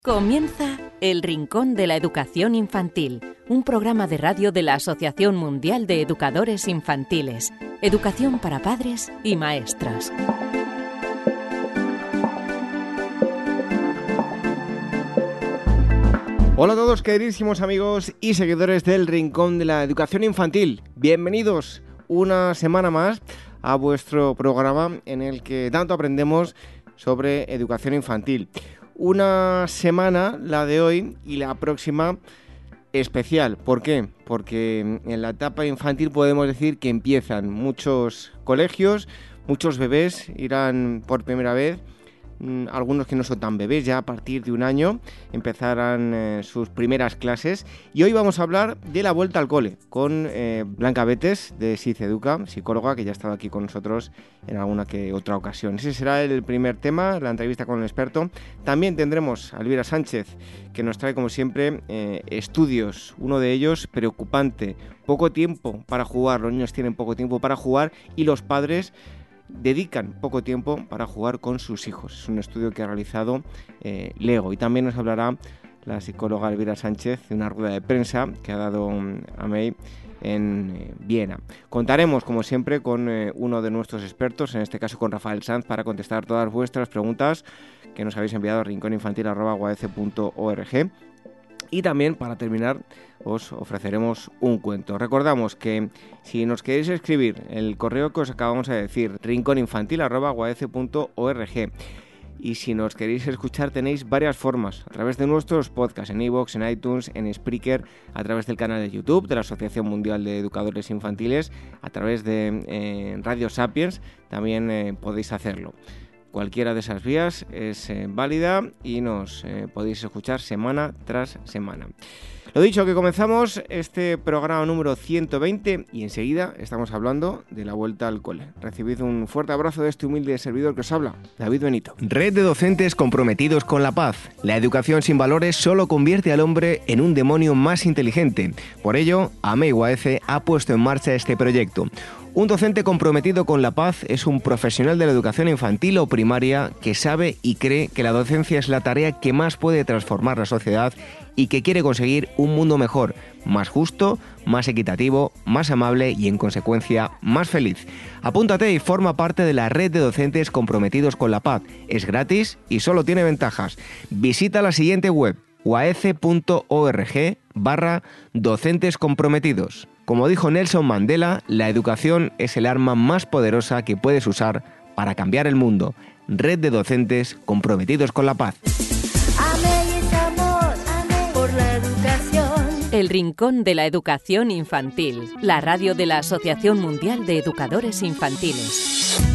Comienza El Rincón de la Educación Infantil, un programa de radio de la Asociación Mundial de Educadores Infantiles. Educación para padres y maestros. Hola a todos, queridísimos amigos y seguidores del Rincón de la Educación Infantil. Bienvenidos una semana más a vuestro programa en el que tanto aprendemos sobre educación infantil. Una semana, la de hoy, y la próxima especial. ¿Por qué? Porque en la etapa infantil podemos decir que empiezan muchos colegios, muchos bebés irán por primera vez. Algunos que no son tan bebés, ya a partir de un año empezarán sus primeras clases. Y hoy vamos a hablar de la vuelta al cole con Blanca Betes de SICEDUCA, psicóloga que ya ha estado aquí con nosotros en alguna que otra ocasión. Ese será el primer tema, la entrevista con el experto. También tendremos a Elvira Sánchez, que nos trae como siempre estudios, uno de ellos preocupante: poco tiempo para jugar, los niños tienen poco tiempo para jugar y los padres dedican poco tiempo para jugar con sus hijos. Es un estudio que ha realizado Lego. Y también nos hablará la psicóloga Elvira Sánchez de una rueda de prensa que ha dado a MEI en Viena. Contaremos, como siempre, con uno de nuestros expertos, en este caso con Rafael Sanz, para contestar todas vuestras preguntas que nos habéis enviado a rincóninfantil@uac.org. Y también, para terminar, os ofreceremos un cuento. Recordamos que si nos queréis escribir, el correo que os acabamos de decir, rincóninfantil@uac.org. Y si nos queréis escuchar, tenéis varias formas, a través de nuestros podcasts, en iVoox, en iTunes, en Spreaker, a través del canal de YouTube de la Asociación Mundial de Educadores Infantiles, a través de Radio Sapiens, también podéis hacerlo. Cualquiera de esas vías es válida y nos podéis escuchar semana tras semana. Lo dicho, que comenzamos este programa número 120 y enseguida estamos hablando de la vuelta al cole. Recibid un fuerte abrazo de este humilde servidor que os habla, David Benito. Red de docentes comprometidos con la paz. La educación sin valores solo convierte al hombre en un demonio más inteligente. Por ello, AMEI-UAC ha puesto en marcha este proyecto. Un docente comprometido con la paz es un profesional de la educación infantil o primaria que sabe y cree que la docencia es la tarea que más puede transformar la sociedad y que quiere conseguir un mundo mejor, más justo, más equitativo, más amable y, en consecuencia, más feliz. Apúntate y forma parte de la red de docentes comprometidos con la paz. Es gratis y solo tiene ventajas. Visita la siguiente web: uac.org/docentes comprometidos. Como dijo Nelson Mandela, la educación es el arma más poderosa que puedes usar para cambiar el mundo. Red de docentes comprometidos con la paz. Amén, amor, amén por la educación. El Rincón de la Educación Infantil, la radio de la Asociación Mundial de Educadores Infantiles.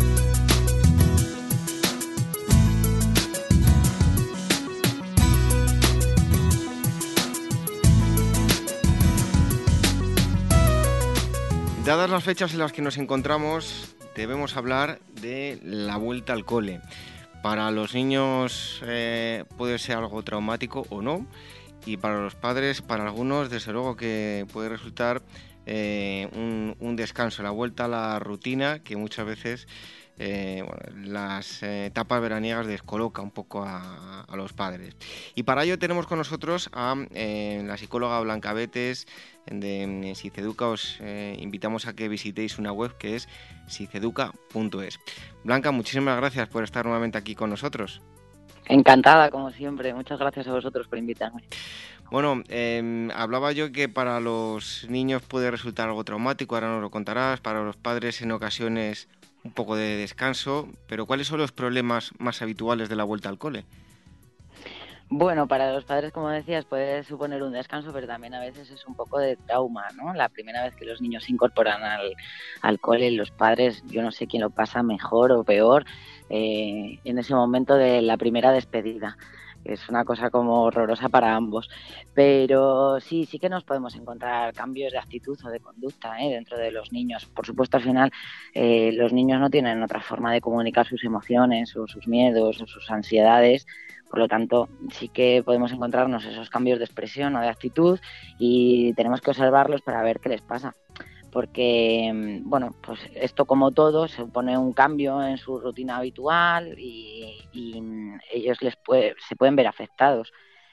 Dadas las fechas en las que nos encontramos, debemos hablar de la vuelta al cole. Para los niños puede ser algo traumático o no, y para los padres, para algunos, desde luego que puede resultar un descanso, la vuelta a la rutina que muchas veces las etapas veraniegas descoloca un poco a los padres. Y para ello tenemos con nosotros a la psicóloga Blanca Betes de SICEDUCA. Os invitamos a que visitéis una web que es siceduca.es. Blanca, muchísimas gracias por estar nuevamente aquí con nosotros. Encantada, como siempre. Muchas gracias a vosotros por invitarme. Bueno, hablaba yo que para los niños puede resultar algo traumático, ahora nos lo contarás, para los padres en ocasiones un poco de descanso, pero ¿cuáles son los problemas más habituales de la vuelta al cole? Bueno, para los padres, como decías, puede suponer un descanso, pero también a veces es un poco de trauma, ¿no? La primera vez que los niños se incorporan al cole, los padres, yo no sé quién lo pasa mejor o peor en ese momento de la primera despedida. Es una cosa como horrorosa para ambos, pero sí que nos podemos encontrar cambios de actitud o de conducta dentro de los niños. Por supuesto, al final los niños no tienen otra forma de comunicar sus emociones o sus miedos o sus ansiedades. Por lo tanto, sí que podemos encontrarnos esos cambios de expresión o de actitud y tenemos que observarlos para ver qué les pasa. Porque, bueno, pues esto, como todo, supone un cambio en su rutina habitual y ellos se pueden ver afectados.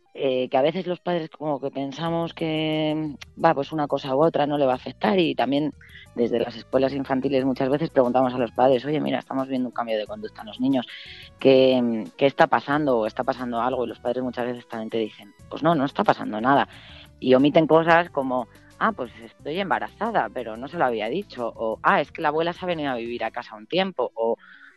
que a veces los padres como que pensamos que va, pues una cosa u otra no le va a afectar, y también desde las escuelas infantiles muchas veces preguntamos a los padres, oye, mira, estamos viendo un cambio de conducta en los niños, ¿qué está pasando? ¿O está pasando algo? Y los padres muchas veces también te dicen, pues no está pasando nada. Y omiten cosas como, pues estoy embarazada, pero no se lo había dicho, o es que la abuela se ha venido a vivir a casa un tiempo, o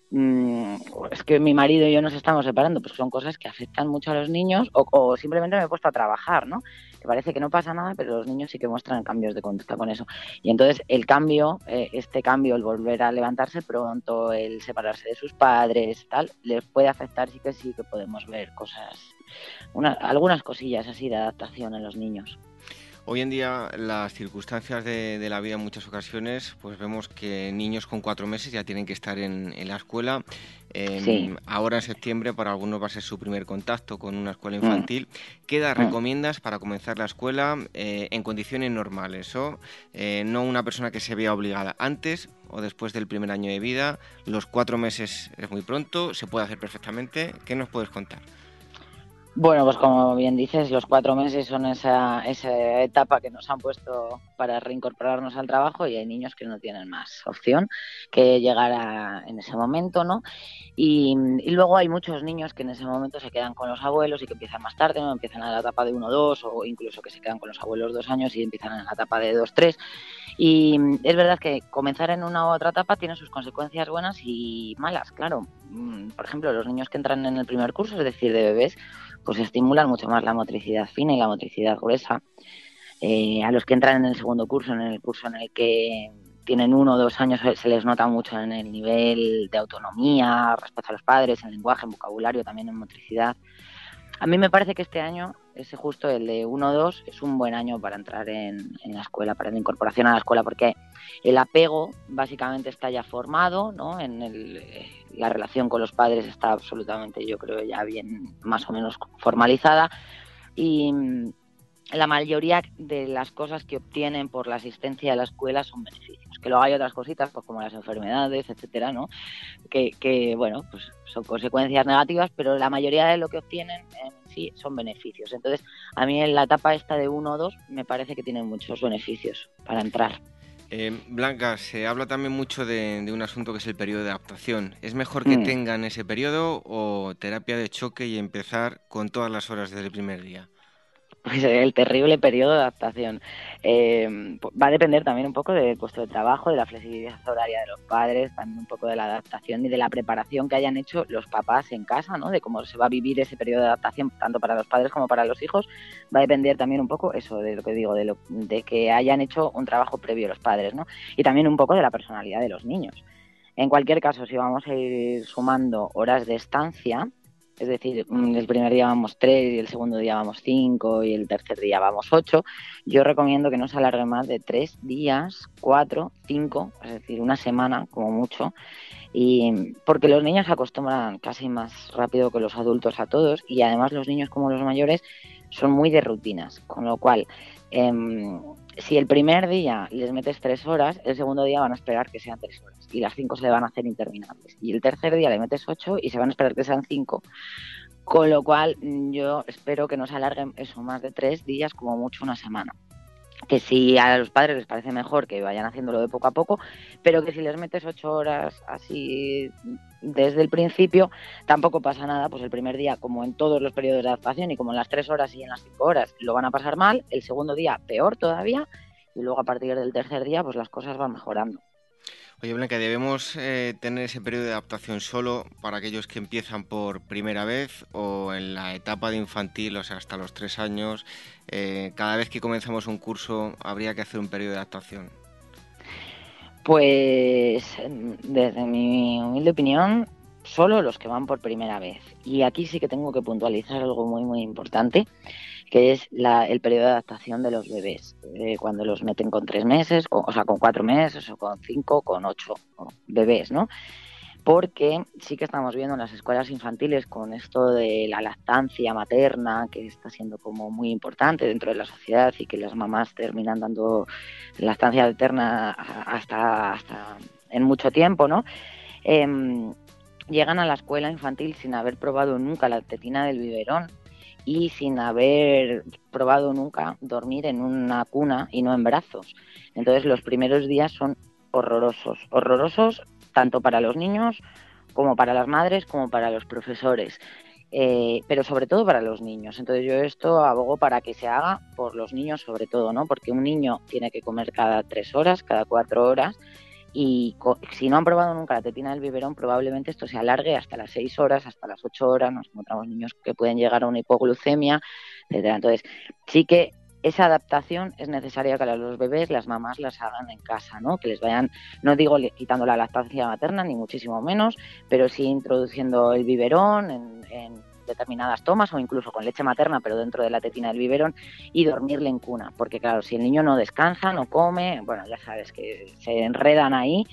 es que mi marido y yo nos estamos separando. Pues son cosas que afectan mucho a los niños, o simplemente me he puesto a trabajar, ¿no? Que parece que no pasa nada, pero los niños sí que muestran cambios de conducta con eso. Y entonces el cambio, este cambio, el volver a levantarse pronto, el separarse de sus padres, tal, les puede afectar. Sí que podemos ver cosas, algunas cosillas así de adaptación en los niños. Hoy en día las circunstancias de la vida en muchas ocasiones, pues vemos que niños con 4 meses ya tienen que estar en la escuela. Sí. Ahora en septiembre para algunos va a ser su primer contacto con una escuela infantil. ¿Qué edad recomiendas para comenzar la escuela en condiciones normales? No una persona que se vea obligada antes o después del primer año de vida. Los 4 meses es muy pronto, se puede hacer perfectamente. ¿Qué nos puedes contar? Bueno, pues como bien dices, los 4 meses son esa etapa que nos han puesto para reincorporarnos al trabajo, y hay niños que no tienen más opción que llegar en ese momento, ¿no? Y luego hay muchos niños que en ese momento se quedan con los abuelos y que empiezan más tarde, ¿no? Empiezan a la etapa de 1 o 2, o incluso que se quedan con los abuelos 2 años y empiezan en la etapa de 2 3. Y es verdad que comenzar en una u otra etapa tiene sus consecuencias buenas y malas, claro. Por ejemplo, los niños que entran en el primer curso, es decir, de bebés, pues estimulan mucho más la motricidad fina y la motricidad gruesa. A los que entran en el segundo curso, en el curso en el que tienen 1 o 2 años, se les nota mucho en el nivel de autonomía respecto a los padres, en lenguaje, en vocabulario, también en motricidad. A mí me parece que este año, ese justo el de 1 o 2, es un buen año para entrar en la escuela, para la incorporación a la escuela, porque el apego básicamente está ya formado, ¿no? La relación con los padres está absolutamente, yo creo, ya bien más o menos formalizada, y la mayoría de las cosas que obtienen por la asistencia a la escuela son beneficios. Que luego hay otras cositas, pues como las enfermedades, etcétera, ¿no? Que bueno, pues son consecuencias negativas, pero la mayoría de lo que obtienen en sí son beneficios. Entonces, a mí en la etapa esta de 1 o 2 me parece que tiene muchos beneficios para entrar. Blanca, se habla también mucho de un asunto que es el periodo de adaptación. ¿Es mejor que tengan ese periodo o terapia de choque y empezar con todas las horas desde el primer día? Pues el terrible periodo de adaptación. Va a depender también un poco del puesto de trabajo, de la flexibilidad horaria de los padres, también un poco de la adaptación y de la preparación que hayan hecho los papás en casa, ¿no? De cómo se va a vivir ese periodo de adaptación tanto para los padres como para los hijos. Va a depender también un poco eso de lo que digo, de que hayan hecho un trabajo previo los padres, ¿no? Y también un poco de la personalidad de los niños. En cualquier caso, si vamos a ir sumando horas de estancia, es decir, el primer día vamos 3 y el segundo día vamos 5 y el tercer día vamos 8, yo recomiendo que no se alargue más de 3 días, 4, 5, es decir, una semana como mucho, y porque los niños se acostumbran casi más rápido que los adultos a todos, y además los niños como los mayores son muy de rutinas, con lo cual si el primer día les metes 3 horas, el segundo día van a esperar que sean 3 horas y las 5 se le van a hacer interminables, y el tercer día le metes 8 y se van a esperar que sean 5, con lo cual yo espero que no se alarguen eso más de 3 días, como mucho una semana. Que si a los padres les parece mejor que vayan haciéndolo de poco a poco, pero que si les metes 8 horas así desde el principio, tampoco pasa nada. Pues el primer día, como en todos los periodos de adaptación y como en las 3 horas y en las 5 horas, lo van a pasar mal, el segundo día peor todavía, y luego a partir del tercer día pues las cosas van mejorando. Oye, Blanca, ¿debemos tener ese periodo de adaptación solo para aquellos que empiezan por primera vez o en la etapa de infantil, o sea, hasta los 3 años? Cada vez que comenzamos un curso habría que hacer un periodo de adaptación. Pues desde mi humilde opinión, solo los que van por primera vez. Y aquí sí que tengo que puntualizar algo muy, muy importante, que es el periodo de adaptación de los bebés, cuando los meten con 3 meses, o sea, con 4 meses, o con 5, con 8 bebés, ¿no? Porque sí que estamos viendo en las escuelas infantiles, con esto de la lactancia materna, que está siendo como muy importante dentro de la sociedad, y que las mamás terminan dando lactancia materna hasta en mucho tiempo, ¿no? Llegan a la escuela infantil sin haber probado nunca la tetina del biberón, y sin haber probado nunca dormir en una cuna y no en brazos. Entonces los primeros días son horrorosos tanto para los niños como para las madres como para los profesores. Pero sobre todo para los niños. Entonces yo esto abogo para que se haga por los niños sobre todo, ¿no? Porque un niño tiene que comer cada 3 horas, cada 4 horas, y si no han probado nunca la tetina del biberón, probablemente esto se alargue hasta las 6 horas, hasta las 8 horas. Nos encontramos niños que pueden llegar a una hipoglucemia, etcétera. Entonces sí que esa adaptación es necesaria que a los bebés las mamás las hagan en casa, ¿no? Que les vayan, no digo quitando la lactancia materna, ni muchísimo menos, pero sí introduciendo el biberón en determinadas tomas o incluso con leche materna, pero dentro de la tetina del biberón, y dormirle en cuna. Porque claro, si el niño no descansa, no come, bueno, ya sabes que se enredan ahí.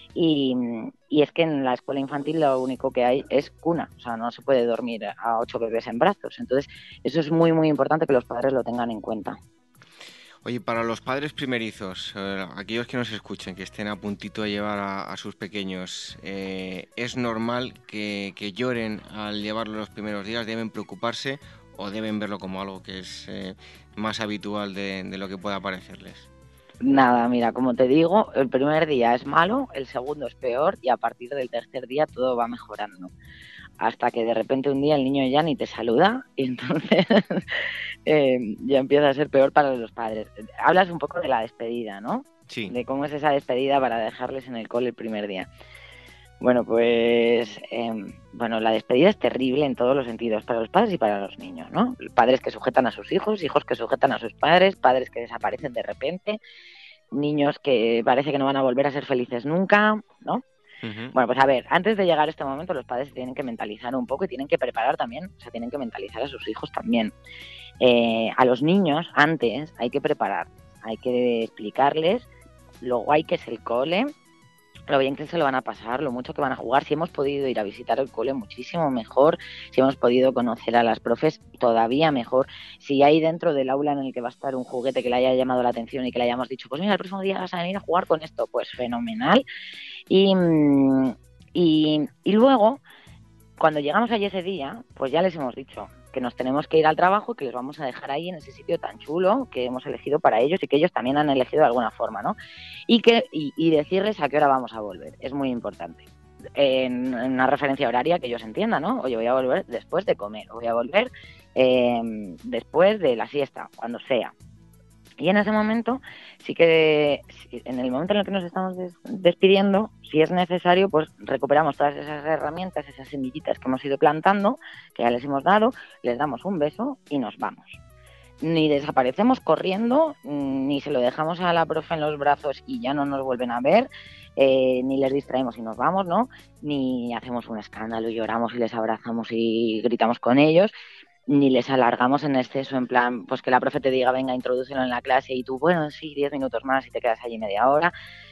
Y es que en la escuela infantil lo único que hay es cuna, o sea, no se puede dormir a 8 bebés en brazos. Entonces, eso es muy, muy importante que los padres lo tengan en cuenta. Oye, para los padres primerizos, aquellos que nos escuchen, que estén a puntito de llevar a sus pequeños, ¿es normal que lloren al llevarlo los primeros días? ¿Deben preocuparse o deben verlo como algo que es más habitual de lo que pueda parecerles? Nada, mira, como te digo, el primer día es malo, el segundo es peor y a partir del tercer día todo va mejorando. Hasta que de repente un día el niño ya ni te saluda y entonces ya empieza a ser peor para los padres. Hablas un poco de la despedida, ¿no? Sí. De cómo es esa despedida para dejarles en el cole el primer día. Bueno, pues la despedida es terrible en todos los sentidos, para los padres y para los niños, ¿no? Padres que sujetan a sus hijos, hijos que sujetan a sus padres, padres que desaparecen de repente, niños que parece que no van a volver a ser felices nunca, ¿no? Uh-huh. Bueno, pues a ver, antes de llegar a este momento los padres tienen que mentalizar un poco y tienen que preparar también, o sea, tienen que mentalizar a sus hijos también. A los niños antes hay que preparar, hay que explicarles lo guay que es el cole, lo bien que se lo van a pasar, lo mucho que van a jugar. Si hemos podido ir a visitar el cole, muchísimo mejor. Si hemos podido conocer a las profes, todavía mejor. Si hay dentro del aula en el que va a estar un juguete que le haya llamado la atención y que le hayamos dicho, pues mira, el próximo día vas a venir a jugar con esto, pues fenomenal. Y luego, cuando llegamos allí ese día, pues ya les hemos dicho que nos tenemos que ir al trabajo, que les vamos a dejar ahí en ese sitio tan chulo que hemos elegido para ellos y que ellos también han elegido de alguna forma, ¿no? Y decirles a qué hora vamos a volver, es muy importante. En una referencia horaria que ellos entiendan, ¿no? Oye, voy a volver después de comer, o voy a volver después de la siesta, cuando sea. Y en ese momento, sí que en el momento en el que nos estamos despidiendo, si es necesario, pues recuperamos todas esas herramientas, esas semillitas que hemos ido plantando, que ya les hemos dado, les damos un beso y nos vamos. Ni desaparecemos corriendo, ni se lo dejamos a la profe en los brazos y ya no nos vuelven a ver, ni les distraemos y nos vamos, ¿no? Ni hacemos un escándalo y lloramos y les abrazamos y gritamos con ellos, ni les alargamos en exceso, en plan, pues que la profe te diga, venga, introdúcelo en la clase y tú, bueno, sí, 10 minutos más y te quedas allí media hora.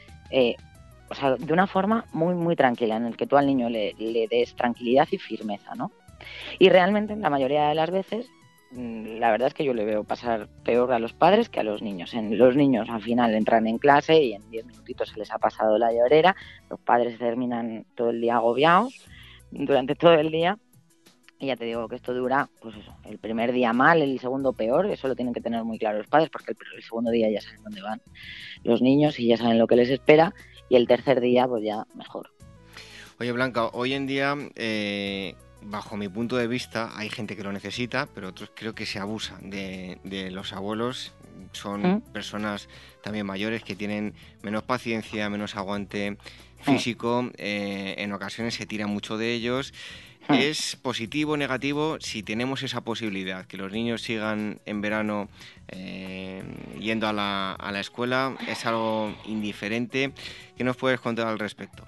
O sea, de una forma muy, muy tranquila, en el que tú al niño le des tranquilidad y firmeza, ¿no? Y realmente, la mayoría de las veces, la verdad es que yo le veo pasar peor a los padres que a los niños. Los niños al final entran en clase y en 10 minutitos se les ha pasado la llorera, los padres terminan todo el día agobiados durante todo el día. Y ya te digo que esto dura, pues eso, el primer día mal, el segundo peor, eso lo tienen que tener muy claro los padres, porque el segundo día ya saben dónde van los niños y ya saben lo que les espera, y el tercer día pues ya mejor. Oye, Blanca, hoy en día, bajo mi punto de vista, hay gente que lo necesita, pero otros creo que se abusan de los abuelos. Son personas también mayores que tienen menos paciencia, menos aguante físico, en ocasiones se tira mucho de ellos. ¿Es positivo o negativo si tenemos esa posibilidad? Que los niños sigan en verano yendo a la escuela. ¿Es algo indiferente? ¿Qué nos puedes contar al respecto?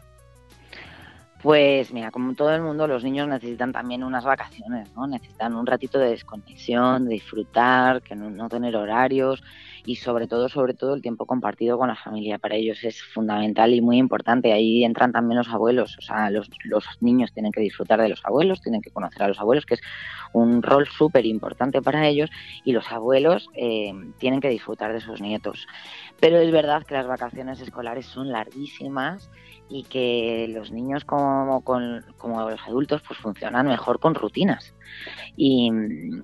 Pues mira, como todo el mundo, los niños necesitan también unas vacaciones, ¿no? Necesitan un ratito de desconexión, de disfrutar, que no tener horarios y sobre todo el tiempo compartido con la familia. Para ellos es fundamental y muy importante. Ahí entran también los abuelos, o sea, los niños tienen que disfrutar de los abuelos, tienen que conocer a los abuelos, que es un rol súper importante para ellos, y los abuelos tienen que disfrutar de sus nietos. Pero es verdad que las vacaciones escolares son larguísimas y que los niños como los adultos pues funcionan mejor con rutinas. Y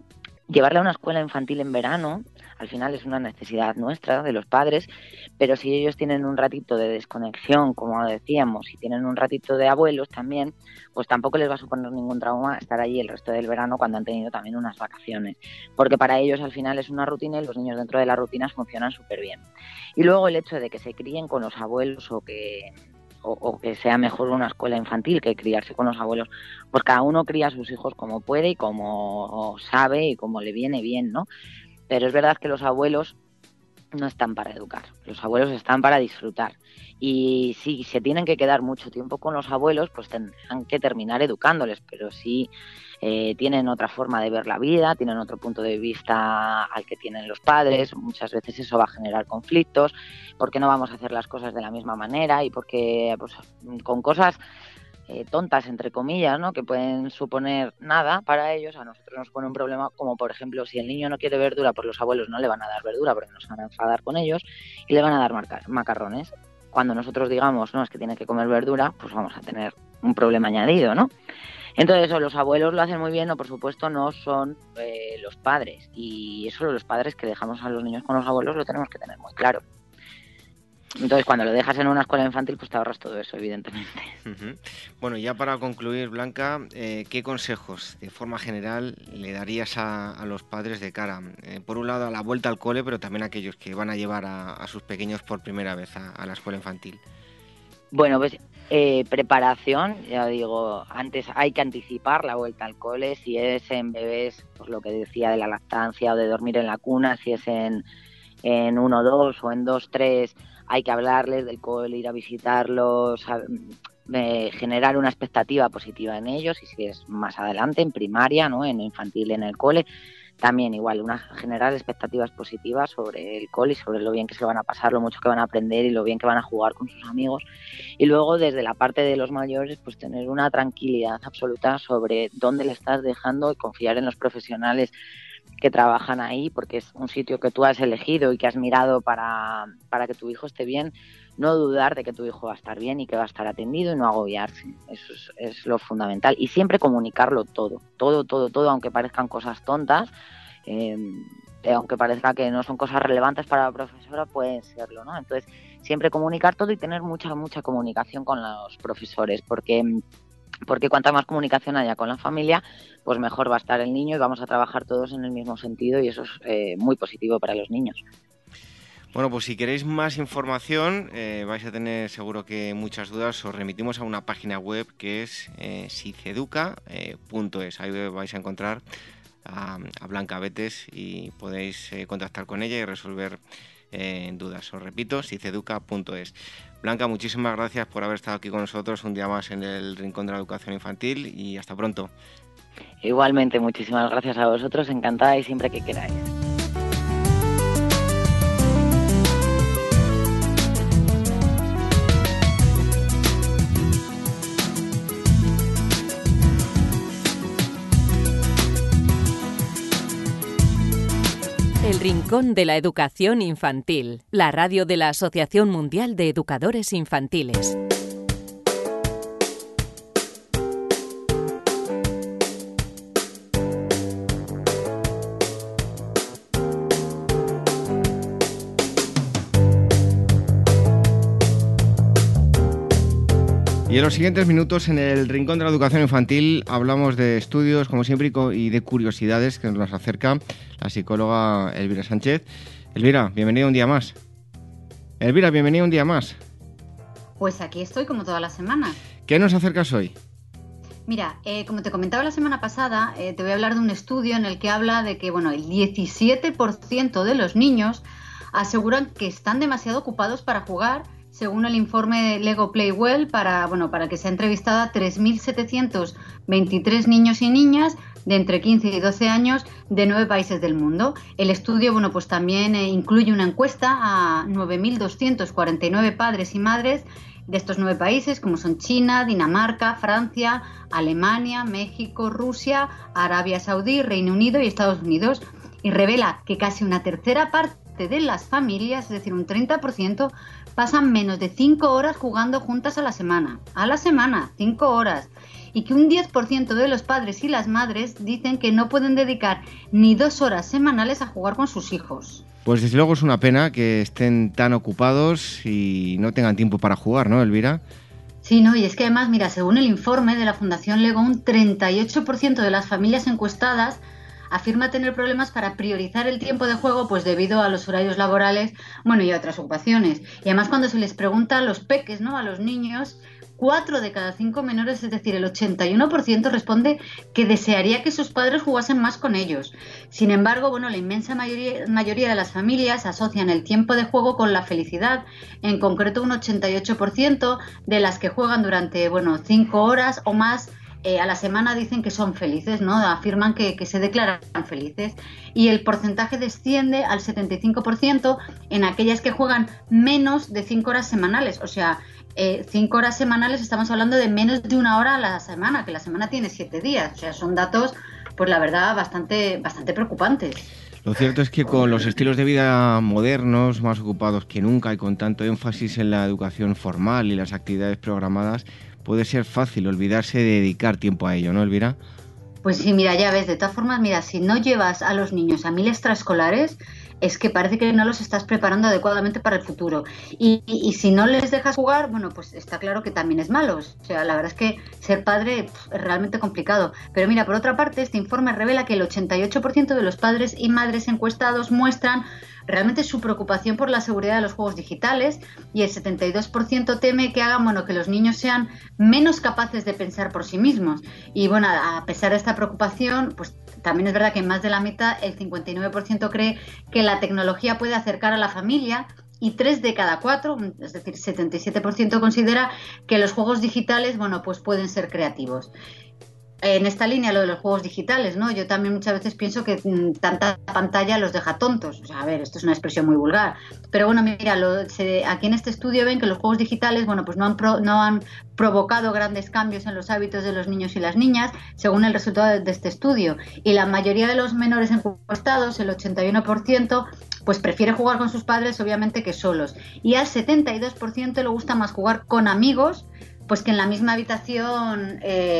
llevarle a una escuela infantil en verano, al final es una necesidad nuestra, de los padres, pero si ellos tienen un ratito de desconexión, como decíamos, y tienen un ratito de abuelos también, pues tampoco les va a suponer ningún trauma estar allí el resto del verano cuando han tenido también unas vacaciones, porque para ellos al final es una rutina y los niños dentro de las rutinas funcionan súper bien. Y luego el hecho de que se críen con los abuelos o que sea mejor una escuela infantil que criarse con los abuelos, pues cada uno cría a sus hijos como puede y como sabe y como le viene bien, ¿no? Pero es verdad que los abuelos no están para educar, los abuelos están para disfrutar. Y si se tienen que quedar mucho tiempo con los abuelos, pues tendrán que terminar educándoles, pero sí tienen otra forma de ver la vida, tienen otro punto de vista al que tienen los padres, muchas veces eso va a generar conflictos, porque no vamos a hacer las cosas de la misma manera y porque pues, con cosas tontas, entre comillas, ¿no? Que pueden suponer nada para ellos, a nosotros nos pone un problema, como por ejemplo, si el niño no quiere verdura, pues los abuelos no le van a dar verdura porque nos van a enfadar con ellos y le van a dar macarrones. Cuando nosotros digamos, no, es que tiene que comer verdura, pues vamos a tener un problema añadido, ¿no? Entonces, o los abuelos lo hacen muy bien o, por supuesto, no son los padres. Y eso, los padres que dejamos a los niños con los abuelos, lo tenemos que tener muy claro. Entonces, cuando lo dejas en una escuela infantil, pues te ahorras todo eso, evidentemente. Uh-huh. Bueno, ya para concluir, Blanca, ¿qué consejos, de forma general, le darías a los padres de cara, por un lado, a la vuelta al cole, pero también a aquellos que van a llevar a sus pequeños por primera vez a la escuela infantil? Bueno, pues preparación, ya digo, antes hay que anticipar la vuelta al cole, si es en bebés, pues lo que decía de la lactancia o de dormir en la cuna, si es en 1-2 o en 2-3, hay que hablarles del cole, ir a visitarlos, generar una expectativa positiva en ellos, y si es más adelante, en primaria, ¿no? En infantil, en el cole, también igual, generar expectativas positivas sobre el cole y sobre lo bien que se van a pasar, lo mucho que van a aprender y lo bien que van a jugar con sus amigos. Y luego, desde la parte de los mayores, pues tener una tranquilidad absoluta sobre dónde le estás dejando y confiar en los profesionales que trabajan ahí, porque es un sitio que tú has elegido y que has mirado para que tu hijo esté bien. No dudar de que tu hijo va a estar bien y que va a estar atendido y no agobiarse. Eso es lo fundamental. Y siempre comunicarlo todo, aunque parezcan cosas tontas, aunque parezca que no son cosas relevantes para la profesora, pueden serlo, ¿no? Entonces, siempre comunicar todo y tener mucha comunicación con los profesores, porque cuanta más comunicación haya con la familia, pues mejor va a estar el niño y vamos a trabajar todos en el mismo sentido, y eso es muy positivo para los niños. Bueno, pues si queréis más información, vais a tener seguro que muchas dudas, os remitimos a una página web que es siceduca.es. Ahí vais a encontrar a Blanca Betes y podéis contactar con ella y resolver dudas. Os repito, siceduca.es. Blanca, muchísimas gracias por haber estado aquí con nosotros un día más en el Rincón de la Educación Infantil, y hasta pronto. Igualmente, muchísimas gracias a vosotros, encantada y siempre que queráis. El Rincón de la Educación Infantil, la radio de la Asociación Mundial de Educadores Infantiles. Y en los siguientes minutos, en el Rincón de la Educación Infantil, hablamos de estudios, como siempre, y de curiosidades que nos acerca la psicóloga Elvira Sánchez. Elvira, bienvenida un día más. Pues aquí estoy como toda la semana. ¿Qué nos acercas hoy? Mira, como te comentaba la semana pasada, te voy a hablar de un estudio en el que habla de que, el 17% de los niños aseguran que están demasiado ocupados para jugar, según el informe Lego Play Well, para el que se ha entrevistado a 3.723 niños y niñas de entre 15 y 12 años de 9 países del mundo. El estudio también incluye una encuesta a 9.249 padres y madres de estos 9 países, como son China, Dinamarca, Francia, Alemania, México, Rusia, Arabia Saudí, Reino Unido y Estados Unidos, y revela que casi una tercera parte de las familias, es decir, un 30%, pasan menos de 5 horas jugando juntas a la semana, 5 horas. y que un 10% de los padres y las madres dicen que no pueden dedicar ni 2 horas semanales a jugar con sus hijos. Pues desde luego es una pena que estén tan ocupados y no tengan tiempo para jugar, ¿no, Elvira? Sí, no, y es que además, mira, según el informe de la Fundación Lego, un 38% de las familias encuestadas afirma tener problemas para priorizar el tiempo de juego, pues debido a los horarios laborales, bueno, y a otras ocupaciones. Y además cuando se les pregunta a los peques, ¿no?, a los niños, 4 de cada 5 menores, es decir, el 81% responde que desearía que sus padres jugasen más con ellos. Sin embargo, bueno, la inmensa mayoría de las familias asocian el tiempo de juego con la felicidad. En concreto, un 88% de las que juegan durante, 5 horas o más a la semana dicen que son felices, ¿no? Afirman que se declaran felices. Y el porcentaje desciende al 75% en aquellas que juegan menos de 5 horas semanales. O sea, 5 horas semanales estamos hablando de menos de 1 hora a la semana, que la semana tiene 7 días. O sea, son datos, pues la verdad, bastante preocupantes. Lo cierto es que con los estilos de vida modernos, más ocupados que nunca y con tanto énfasis en la educación formal y las actividades programadas, puede ser fácil olvidarse de dedicar tiempo a ello, ¿no, Elvira? Pues sí, mira, ya ves, de todas formas, mira, si no llevas a los niños a 1000 extraescolares, es que parece que no los estás preparando adecuadamente para el futuro. Y si no les dejas jugar, bueno, pues está claro que también es malo. O sea, la verdad es que ser padre es realmente complicado. Pero mira, por otra parte, este informe revela que el 88% de los padres y madres encuestados muestran realmente su preocupación por la seguridad de los juegos digitales, y el 72% teme que hagan, que los niños sean menos capaces de pensar por sí mismos. Y bueno, a pesar de esta preocupación, pues también es verdad que más de la mitad, el 59%, cree que la tecnología puede acercar a la familia, y 3 de cada 4, es decir, 77%, considera que los juegos digitales, pues pueden ser creativos. En esta línea, lo de los juegos digitales, ¿no? Yo también muchas veces pienso que tanta pantalla los deja tontos. O sea, a ver, esto es una expresión muy vulgar. Pero bueno, mira, aquí en este estudio ven que los juegos digitales, pues no han provocado grandes cambios en los hábitos de los niños y las niñas, según el resultado de este estudio. Y la mayoría de los menores encuestados, el 81%, pues prefiere jugar con sus padres, obviamente, que solos. Y al 72% le gusta más jugar con amigos, pues que en la misma habitación,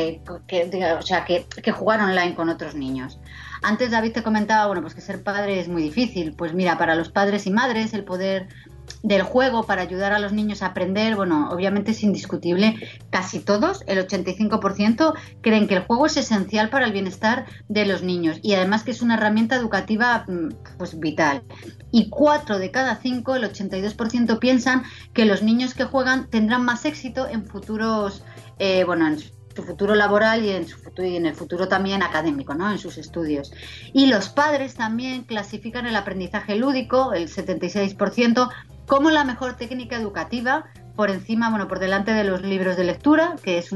que jugar online con otros niños. Antes David te comentaba, pues que ser padre es muy difícil. Pues mira, para los padres y madres el poder del juego para ayudar a los niños a aprender, obviamente es indiscutible. Casi todos, el 85%, creen que el juego es esencial para el bienestar de los niños y además que es una herramienta educativa, pues vital. Y 4 de cada 5, el 82%, piensan que los niños que juegan tendrán más éxito en futuros, en su futuro laboral y en el futuro también académico, ¿no?, en sus estudios. Y los padres también clasifican el aprendizaje lúdico, el 76%, como la mejor técnica educativa, por encima, por delante de los libros de lectura, que es un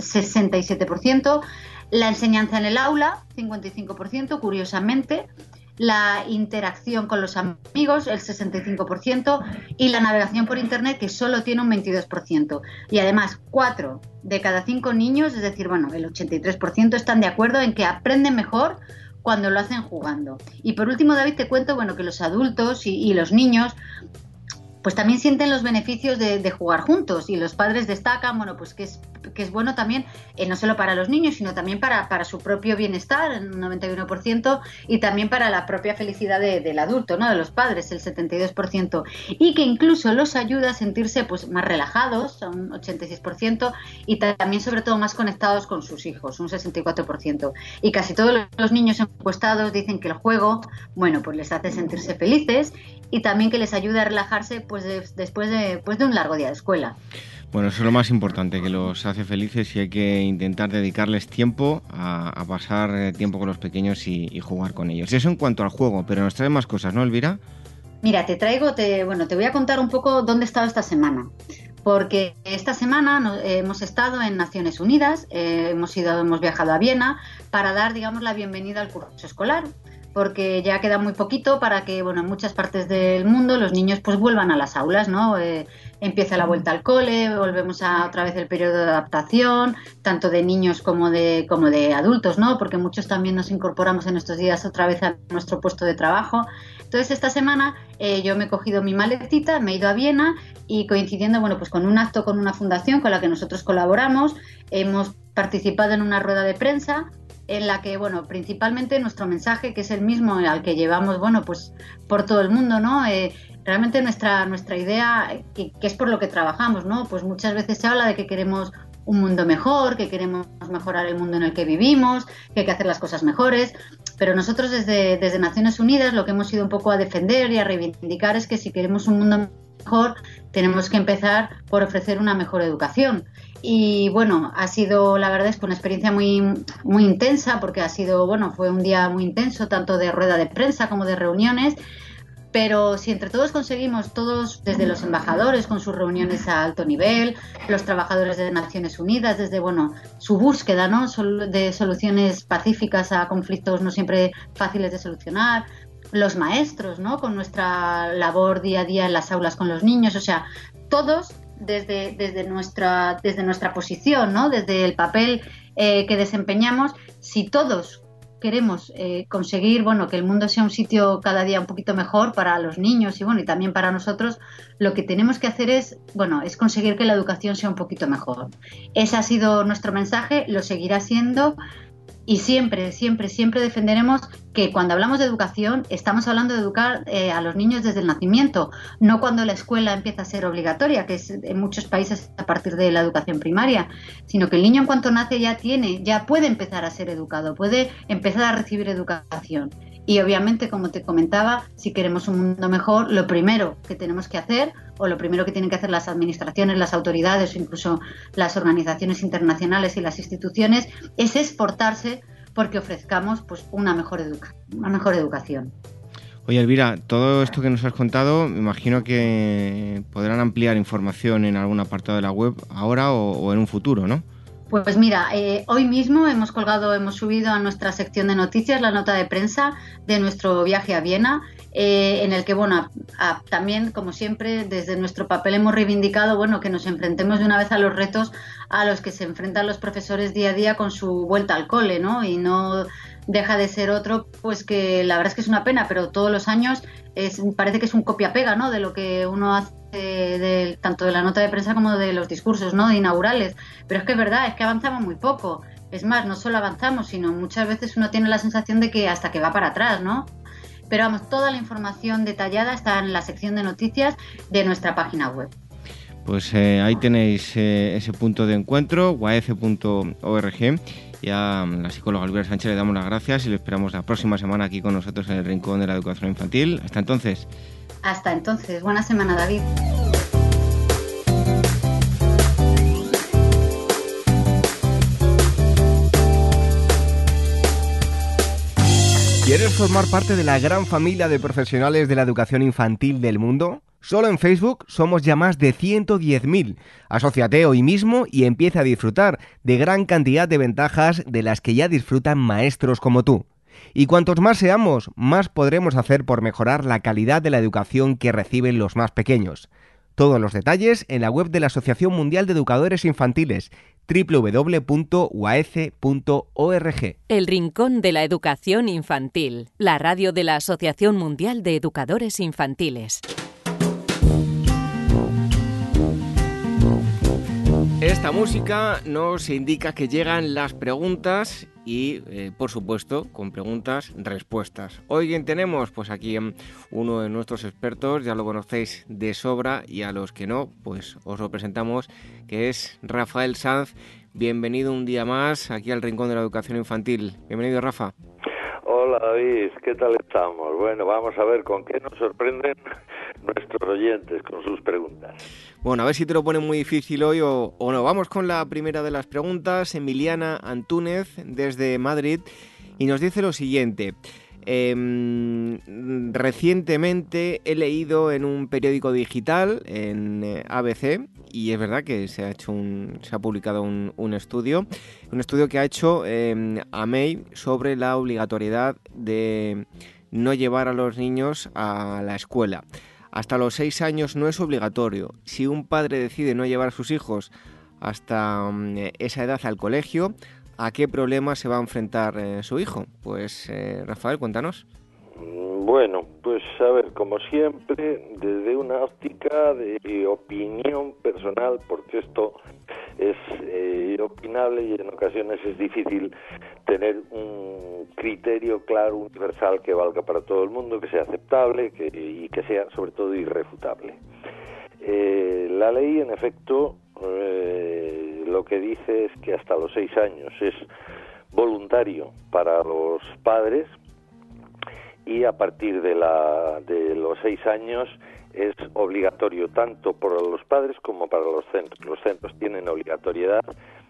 67%, la enseñanza en el aula, 55%, curiosamente, la interacción con los amigos, el 65%, y la navegación por internet, que solo tiene un 22%. Y además, 4 de cada 5 niños, es decir, el 83%, están de acuerdo en que aprenden mejor cuando lo hacen jugando. Y por último, David, te cuento, que los adultos y los niños pues también sienten los beneficios de jugar juntos, y los padres destacan, pues que es bueno también, no solo para los niños, sino también para su propio bienestar, en un 91%, y también para la propia felicidad del adulto, ¿no?, de los padres, el 72%, y que incluso los ayuda a sentirse pues más relajados, un 86%, y también sobre todo más conectados con sus hijos, un 64%. Y casi todos los niños encuestados dicen que el juego, pues les hace sentirse felices, y también que les ayuda a relajarse pues después de un largo día de escuela. Bueno, eso es lo más importante, que los hace felices, y hay que intentar dedicarles tiempo a pasar tiempo con los pequeños y jugar con ellos. Eso en cuanto al juego, pero nos trae más cosas, ¿no, Elvira? Mira, te voy a contar un poco dónde he estado esta semana. Porque esta semana hemos estado en Naciones Unidas, hemos viajado a Viena para dar, la bienvenida al curso escolar, porque ya queda muy poquito para que, en muchas partes del mundo los niños pues vuelvan a las aulas, ¿no? Empieza la vuelta al cole, volvemos otra vez el periodo de adaptación, tanto de niños como de adultos, ¿no? Porque muchos también nos incorporamos en estos días otra vez a nuestro puesto de trabajo. Entonces esta semana yo me he cogido mi maletita, me he ido a Viena, y coincidiendo pues con un acto con una fundación con la que nosotros colaboramos, hemos participado en una rueda de prensa en la que, bueno, principalmente nuestro mensaje, que es el mismo al que llevamos, bueno, pues por todo el mundo, ¿no? Realmente nuestra idea, que es por lo que trabajamos, ¿no? Pues muchas veces se habla de que queremos un mundo mejor, que queremos mejorar el mundo en el que vivimos, que hay que hacer las cosas mejores, pero nosotros desde Naciones Unidas lo que hemos ido un poco a defender y a reivindicar es que si queremos un mundo mejor tenemos que empezar por ofrecer una mejor educación. Y bueno, ha sido, la verdad es que una experiencia muy, muy intensa, porque fue un día muy intenso, tanto de rueda de prensa como de reuniones. Pero si entre todos conseguimos, todos, desde los embajadores con sus reuniones a alto nivel, los trabajadores de Naciones Unidas, desde su búsqueda, ¿no?, de soluciones pacíficas a conflictos no siempre fáciles de solucionar, los maestros, ¿no?, con nuestra labor día a día en las aulas con los niños, o sea, todos desde nuestra posición, ¿no?, desde el papel que desempeñamos, si todos queremos conseguir, que el mundo sea un sitio cada día un poquito mejor para los niños y también para nosotros, lo que tenemos que hacer es conseguir que la educación sea un poquito mejor. Ese ha sido nuestro mensaje, lo seguirá siendo. Y siempre defenderemos que cuando hablamos de educación estamos hablando de educar a los niños desde el nacimiento, no cuando la escuela empieza a ser obligatoria, que es en muchos países a partir de la educación primaria, sino que el niño en cuanto nace ya puede empezar a ser educado, puede empezar a recibir educación. Y obviamente, como te comentaba, si queremos un mundo mejor, lo primero que tenemos que hacer, o lo primero que tienen que hacer las administraciones, las autoridades o incluso las organizaciones internacionales y las instituciones, es esforzarse porque ofrezcamos una mejor educación. Oye, Elvira, todo esto que nos has contado, me imagino que podrán ampliar información en algún apartado de la web ahora o en un futuro, ¿no? Pues mira, hoy mismo hemos subido a nuestra sección de noticias la nota de prensa de nuestro viaje a Viena, en el que, también, como siempre, desde nuestro papel hemos reivindicado, que nos enfrentemos de una vez a los retos a los que se enfrentan los profesores día a día con su vuelta al cole, ¿no? Y no deja de ser otro, pues que la verdad es que es una pena, pero todos los años parece que es un copia-pega, ¿no?, de lo que uno hace, tanto de la nota de prensa como de los discursos, ¿no?, de inaugurales. Pero es que es verdad, es que avanzamos muy poco. Es más, no solo avanzamos, sino muchas veces uno tiene la sensación de que hasta que va para atrás, ¿no? Pero toda la información detallada está en la sección de noticias de nuestra página web. Pues ahí tenéis ese punto de encuentro, uaf.org. Y a la psicóloga Elvira Sánchez le damos las gracias y le esperamos la próxima semana aquí con nosotros en el Rincón de la Educación Infantil. Hasta entonces. Hasta entonces. Buena semana, David. ¿Quieres formar parte de la gran familia de profesionales de la educación infantil del mundo? Solo en Facebook somos ya más de 110.000. Asóciate hoy mismo y empieza a disfrutar de gran cantidad de ventajas de las que ya disfrutan maestros como tú. Y cuantos más seamos, más podremos hacer por mejorar la calidad de la educación que reciben los más pequeños. Todos los detalles en la web de la Asociación Mundial de Educadores Infantiles, www.uaef.org. El Rincón de la Educación Infantil, la radio de la Asociación Mundial de Educadores Infantiles. Esta música nos indica que llegan las preguntas y, por supuesto, con preguntas-respuestas. Hoy, ¿quién tenemos? Pues aquí uno de nuestros expertos, ya lo conocéis de sobra, y a los que no, pues os lo presentamos, que es Rafael Sanz. Bienvenido un día más aquí al Rincón de la Educación Infantil. Bienvenido, Rafa. Hola, David, ¿qué tal estamos? Bueno, vamos a ver con qué nos sorprenden nuestros oyentes con sus preguntas. Bueno, a ver si te lo ponen muy difícil hoy o no. Vamos con la primera de las preguntas. Emiliana Antúnez, desde Madrid, y nos dice lo siguiente. Recientemente he leído en un periódico digital, en ABC, y es verdad que se ha publicado un estudio que ha hecho AMEI sobre la obligatoriedad de no llevar a los niños a la escuela. Hasta los 6 años no es obligatorio. Si un padre decide no llevar a sus hijos hasta esa edad al colegio, ¿a qué problema se va a enfrentar su hijo? Pues, Rafael, cuéntanos. Bueno, pues a ver, como siempre, desde una óptica de opinión personal, porque esto es opinable y en ocasiones es difícil tener un criterio claro, universal, que valga para todo el mundo, que sea aceptable y que sea sobre todo irrefutable. La ley, en efecto, lo que dice es que hasta los 6 años es voluntario para los padres, y a partir de los 6 años es obligatorio tanto para los padres como para los centros. Los centros tienen obligatoriedad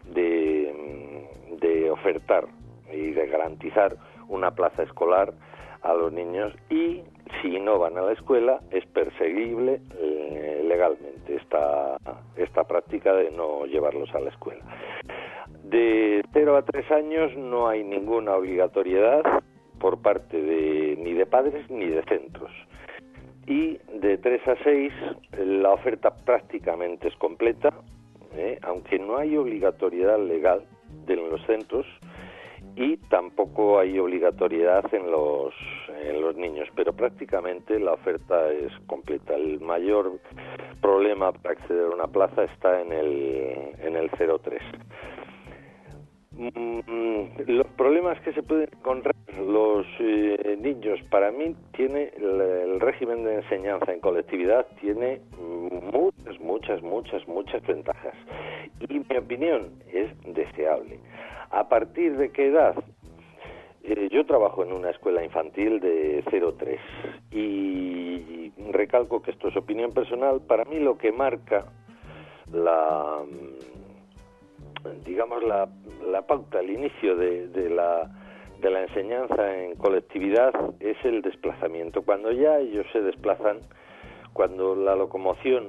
de ofertar y de garantizar una plaza escolar a los niños, y si no van a la escuela es perseguible legalmente esta práctica de no llevarlos a la escuela. De 0 a 3 años no hay ninguna obligatoriedad por parte ni de padres ni de centros. Y de 3 a 6 la oferta prácticamente es completa, aunque no hay obligatoriedad legal en los centros y tampoco hay obligatoriedad en los niños, pero prácticamente la oferta es completa. El mayor problema para acceder a una plaza está en el 0-3. Los problemas que se pueden encontrar los niños, para mí, tiene el régimen de enseñanza en colectividad tiene muchas ventajas, y mi opinión es deseable. ¿A partir de qué edad? Yo trabajo en una escuela infantil de 0-3 y recalco que esto es opinión personal. Para mí lo que marca la pauta, el inicio de la enseñanza en colectividad es el desplazamiento. Cuando ya ellos se desplazan, cuando la locomoción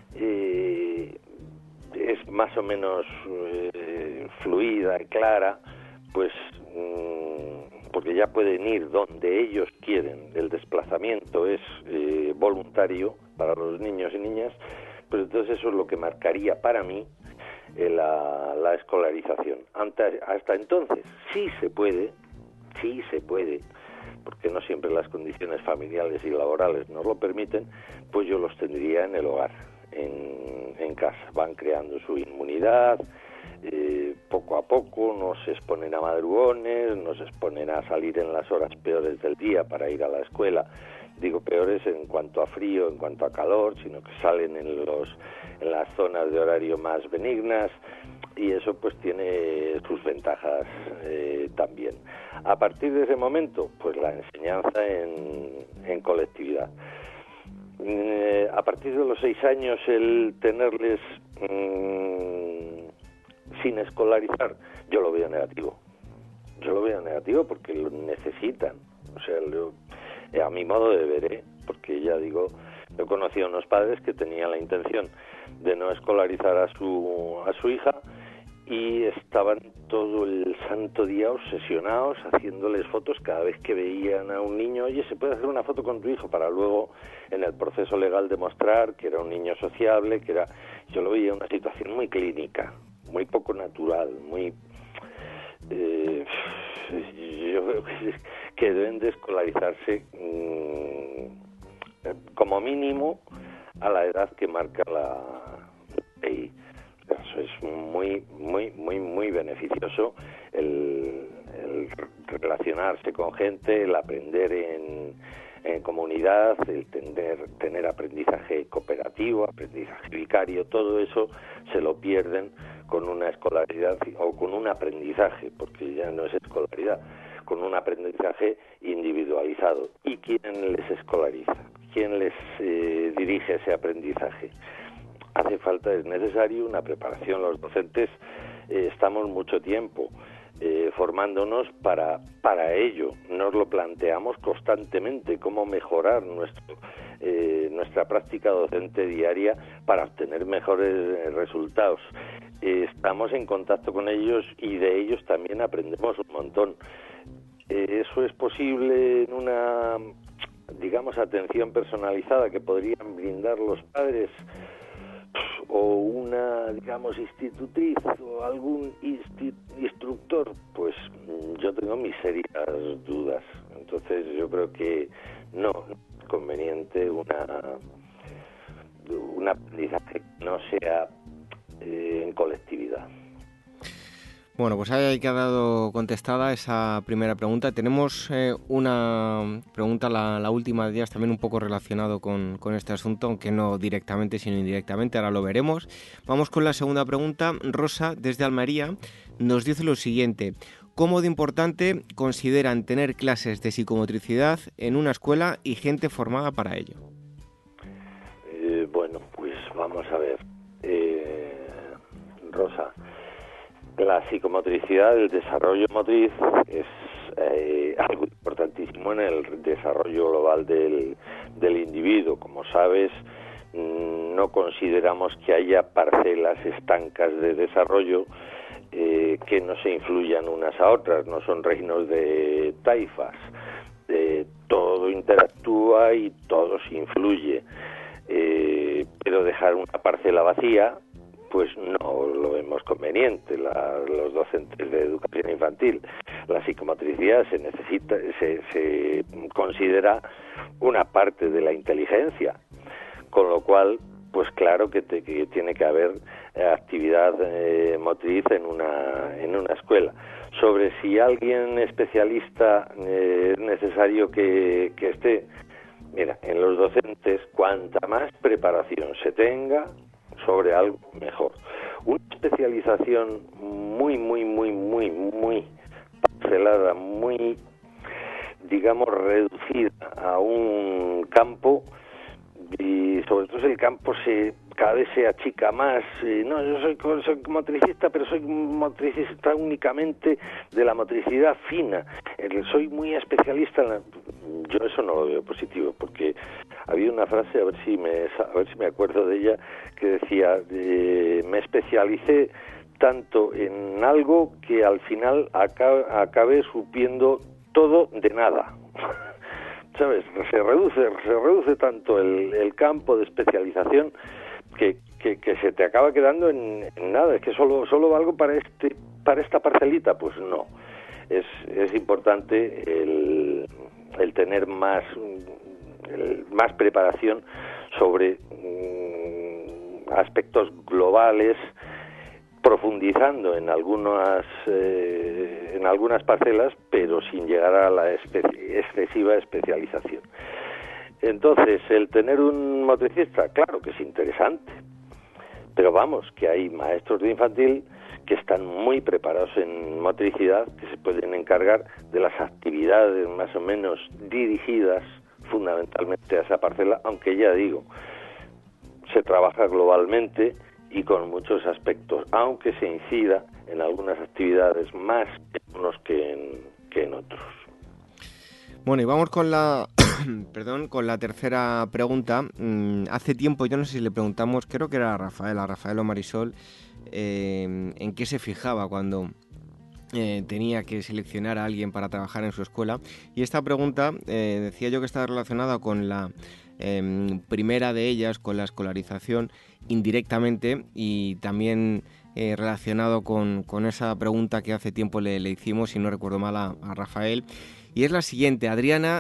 es más o menos fluida y clara, pues porque ya pueden ir donde ellos quieren, el desplazamiento es voluntario para los niños y niñas, pues entonces eso es lo que marcaría para mí la escolarización. Hasta entonces sí se puede, porque no siempre las condiciones familiares y laborales nos lo permiten, pues yo los tendría en el hogar, en casa. Van creando su inmunidad, poco a poco, no se exponen a madrugones, no se exponen a salir en las horas peores del día para ir a la escuela. Digo peores en cuanto a frío, en cuanto a calor, sino que salen en las zonas de horario más benignas, y eso pues tiene sus ventajas también. A partir de ese momento, pues la enseñanza en colectividad. A partir de los 6 años, el tenerles sin escolarizar, yo lo veo negativo. Porque lo necesitan. O sea, a mi modo de ver, porque ya digo, he conocido a unos padres que tenían la intención de no escolarizar a su hija y estaban todo el santo día obsesionados haciéndoles fotos cada vez que veían a un niño. Oye, ¿se puede hacer una foto con tu hijo? Para luego en el proceso legal demostrar que era un niño sociable, yo lo veía una situación muy clínica, muy poco natural, muy yo creo que deben de escolarizarse como mínimo a la edad que marca la ley. Eso es muy beneficioso, el relacionarse con gente, el aprender en comunidad, el tener aprendizaje cooperativo, aprendizaje vicario. Todo eso se lo pierden con una escolaridad o con un aprendizaje, porque ya no es escolaridad, con un aprendizaje individualizado. ¿Y quién les escolariza? ¿Quién les dirige ese aprendizaje? Hace falta, es necesario una preparación. Los docentes estamos mucho tiempo formándonos para ello. Nos lo planteamos constantemente, cómo mejorar nuestra práctica docente diaria para obtener mejores resultados. Estamos en contacto con ellos y de ellos también aprendemos un montón. Eso es posible en una, atención personalizada que podrían brindar los padres, o una, institutriz o algún instructor. Pues yo tengo mis serias dudas. Entonces yo creo que no es conveniente un aprendizaje que no sea en colectividad. Bueno, pues ahí ha quedado contestada esa primera pregunta. Tenemos una pregunta, la última de días, también un poco relacionado con este asunto, aunque no directamente, sino indirectamente, ahora lo veremos. Vamos con la segunda pregunta. Rosa, desde Almería, nos dice lo siguiente. ¿Cómo de importante consideran tener clases de psicomotricidad en una escuela y gente formada para ello? Bueno, pues vamos a ver. Rosa, la psicomotricidad, el desarrollo motriz es algo importantísimo en el desarrollo global del individuo. Como sabes, no consideramos que haya parcelas estancas de desarrollo que no se influyan unas a otras, no son reinos de taifas. Todo interactúa y todo se influye. Pero dejar una parcela vacía, pues no lo vemos conveniente los docentes de educación infantil. La psicomotricidad se considera una parte de la inteligencia, con lo cual, pues claro que tiene que haber actividad motriz en una escuela. Sobre si alguien especialista es necesario que esté, mira, en los docentes, cuanta más preparación se tenga sobre algo, mejor. Una especialización muy parcelada, muy, digamos, reducida a un campo, y sobre todo si el campo cada vez se achica más. No, yo soy motricista, pero soy motricista únicamente de la motricidad fina. Soy muy especialista yo eso no lo veo positivo, porque había una frase, a ver si me acuerdo de ella, que decía, me especialicé tanto en algo que al final acabé supiendo todo de nada. ¿Sabes? Se reduce tanto el campo de especialización que se te acaba quedando en nada. Es que solo valgo para esta parcelita. Pues no. Es importante el tener más preparación sobre aspectos globales, profundizando en algunas parcelas, pero sin llegar a la excesiva especialización. Entonces, el tener un motricista, claro que es interesante, pero vamos, que hay maestros de infantil que están muy preparados en motricidad, que se pueden encargar de las actividades más o menos dirigidas fundamentalmente a esa parcela, aunque ya digo, se trabaja globalmente y con muchos aspectos, aunque se incida en algunas actividades más en unos que en otros. Bueno, y vamos con la con la tercera pregunta. Hace tiempo, yo no sé si le preguntamos, creo que era a Rafael o Marisol, en qué se fijaba cuando tenía que seleccionar a alguien para trabajar en su escuela. Y esta pregunta, decía yo que estaba relacionada con la primera de ellas, con la escolarización indirectamente, y también relacionado con esa pregunta que hace tiempo le hicimos, si no recuerdo mal, a Rafael. Y es la siguiente. Adriana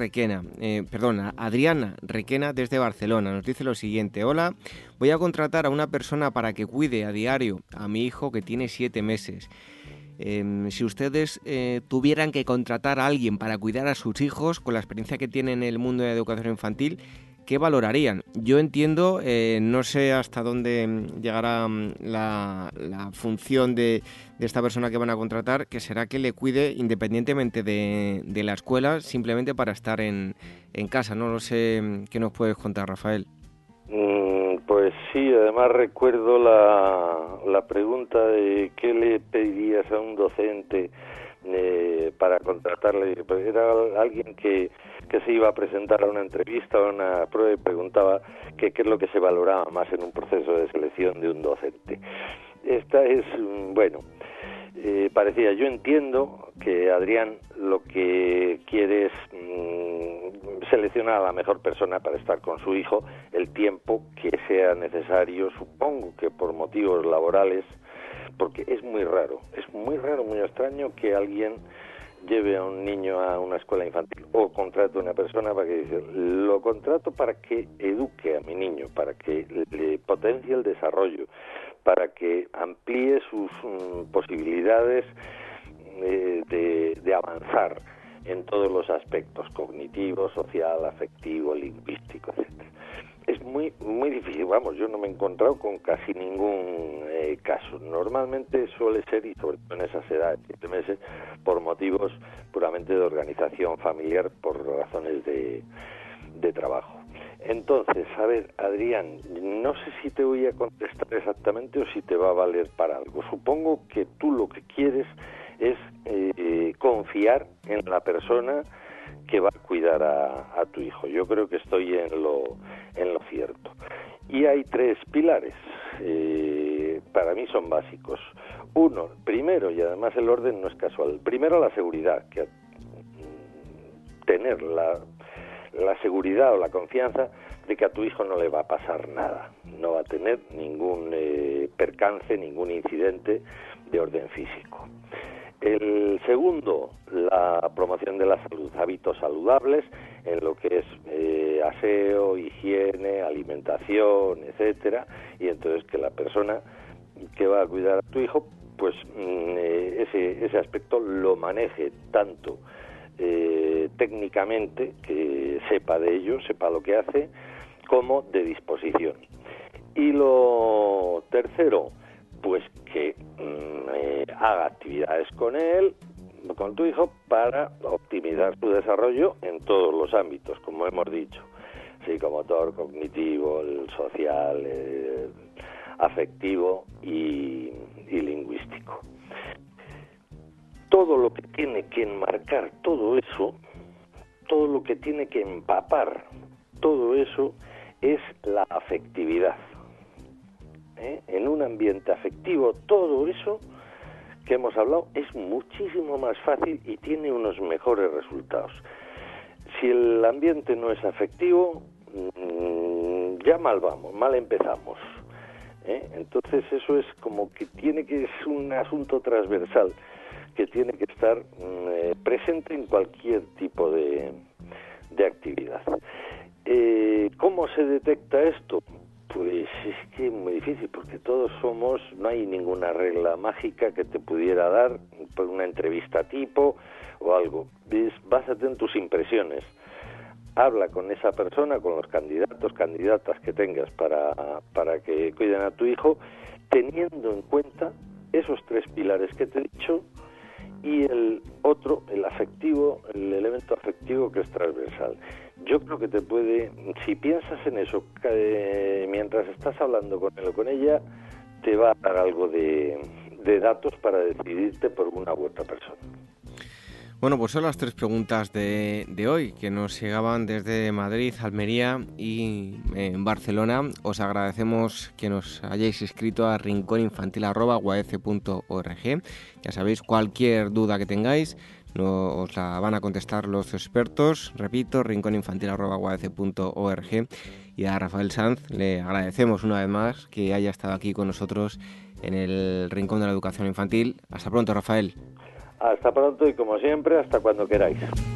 Requena desde Barcelona nos dice lo siguiente. Hola, voy a contratar a una persona para que cuide a diario a mi hijo que tiene 7 meses. Si ustedes tuvieran que contratar a alguien para cuidar a sus hijos, con la experiencia que tienen en el mundo de la educación infantil, ¿qué valorarían? Yo entiendo, no sé hasta dónde llegará la función de esta persona que van a contratar, que será que le cuide independientemente de la escuela, simplemente para estar en casa. No lo sé, ¿qué nos puedes contar, Rafael? Pues sí, además recuerdo la pregunta de qué le pedirías a un docente para contratarle. Pues era alguien que se iba a presentar a una entrevista o a una prueba y preguntaba qué es lo que se valoraba más en un proceso de selección de un docente. Esta es, parecía, yo entiendo que Adrián lo que quiere es seleccionar a la mejor persona para estar con su hijo el tiempo que sea necesario, supongo que por motivos laborales, porque es muy raro, muy extraño que alguien lleve a un niño a una escuela infantil o contrate a una persona para que dice, lo contrato para que eduque a mi niño, para que le potencie el desarrollo, para que amplíe sus posibilidades de avanzar en todos los aspectos, cognitivo, social, afectivo, lingüístico, etc. Es muy difícil, vamos, yo no me he encontrado con casi ningún caso. Normalmente suele ser, y sobre todo en esas edades, 7 meses, por motivos puramente de organización familiar, por razones de trabajo. Entonces, a ver, Adrián, no sé si te voy a contestar exactamente o si te va a valer para algo. Supongo que tú lo que quieres es confiar en la persona que va a cuidar a tu hijo. Yo creo que estoy en lo cierto. Y hay 3 pilares, para mí son básicos. Uno, primero, y además el orden no es casual, primero la seguridad, que tener la seguridad o la confianza de que a tu hijo no le va a pasar nada, no va a tener ningún percance, ningún incidente de orden físico. El segundo, la promoción de la salud, hábitos saludables en lo que es aseo, higiene, alimentación, etcétera, y entonces que la persona que va a cuidar a tu hijo, pues ese aspecto lo maneje tanto técnicamente, que sepa de ello, sepa lo que hace, como de disposición. Y lo tercero, pues que haga actividades con él, con tu hijo, para optimizar su desarrollo en todos los ámbitos, como hemos dicho, psicomotor, cognitivo, el social, el afectivo y lingüístico. Todo lo que tiene que enmarcar todo eso, todo lo que tiene que empapar todo eso, es la afectividad. En un ambiente afectivo, todo eso que hemos hablado es muchísimo más fácil y tiene unos mejores resultados. Si el ambiente no es afectivo, ya mal vamos, mal empezamos. Entonces eso es como que es un asunto transversal que tiene que estar presente en cualquier tipo de actividad. ¿Cómo se detecta esto? Pues es que es muy difícil, porque todos no hay ninguna regla mágica que te pudiera dar por una entrevista tipo o algo. Básate en tus impresiones. Habla con esa persona, con los candidatas que tengas para que cuiden a tu hijo, teniendo en cuenta esos 3 pilares que te he dicho, y el otro, el afectivo, el elemento afectivo, que es transversal. Yo creo que te puede, si piensas en eso mientras estás hablando con él o con ella, te va a dar algo de datos para decidirte por una u otra persona. Bueno, pues son las 3 preguntas de hoy, que nos llegaban desde Madrid, Almería y Barcelona. Os agradecemos que nos hayáis escrito a rinconinfantil@uac.org. Ya sabéis, cualquier duda que tengáis, os la van a contestar los expertos. Repito, rinconinfantil@uac.org. Y a Rafael Sanz le agradecemos una vez más que haya estado aquí con nosotros en el Rincón de la Educación Infantil. Hasta pronto, Rafael. Hasta pronto y, como siempre, hasta cuando queráis.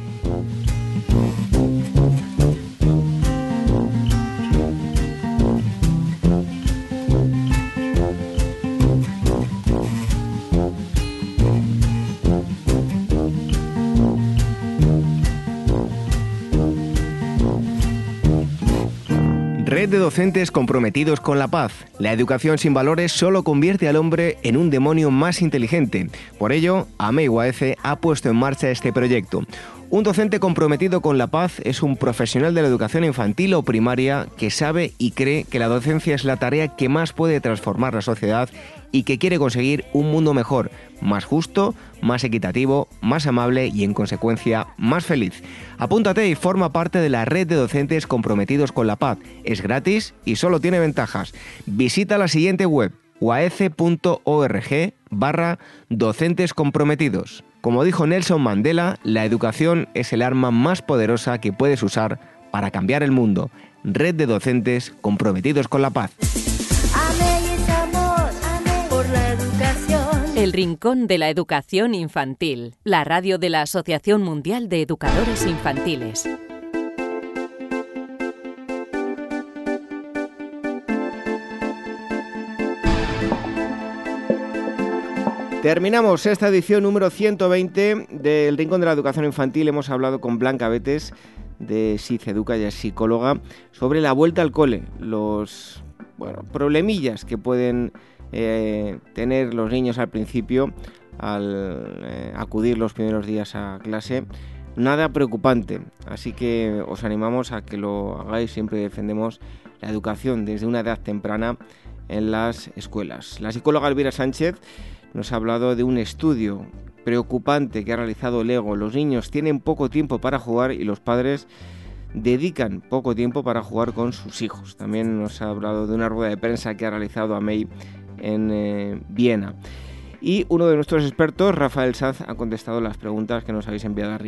Red de docentes comprometidos con la paz. La educación sin valores solo convierte al hombre en un demonio más inteligente. Por ello, AME UAC ha puesto en marcha este proyecto. Un docente comprometido con la paz es un profesional de la educación infantil o primaria que sabe y cree que la docencia es la tarea que más puede transformar la sociedad y que quiere conseguir un mundo mejor, más justo, más equitativo, más amable y, en consecuencia, más feliz. Apúntate y forma parte de la red de docentes comprometidos con la paz. Es gratis y solo tiene ventajas. Visita la siguiente web, uac.org/docentes comprometidos. Como dijo Nelson Mandela, la educación es el arma más poderosa que puedes usar para cambiar el mundo. Red de docentes comprometidos con la paz. El Rincón de la Educación Infantil, la radio de la Asociación Mundial de Educadores Infantiles. Terminamos esta edición número 120 del Rincón de la Educación Infantil. Hemos hablado con Blanca Betes de SICEDUCA, ella es psicóloga, sobre la vuelta al cole, los problemillas que pueden tener los niños al principio al acudir los primeros días a clase. Nada preocupante, así que os animamos a que lo hagáis. Siempre defendemos la educación desde una edad temprana en las escuelas. La psicóloga Elvira Sánchez nos ha hablado de un estudio preocupante que ha realizado el EGO. Los niños tienen poco tiempo para jugar y los padres dedican poco tiempo para jugar con sus hijos. También nos ha hablado de una rueda de prensa que ha realizado AMEI en Viena. Y uno de nuestros expertos, Rafael Sanz, ha contestado las preguntas que nos habéis enviado a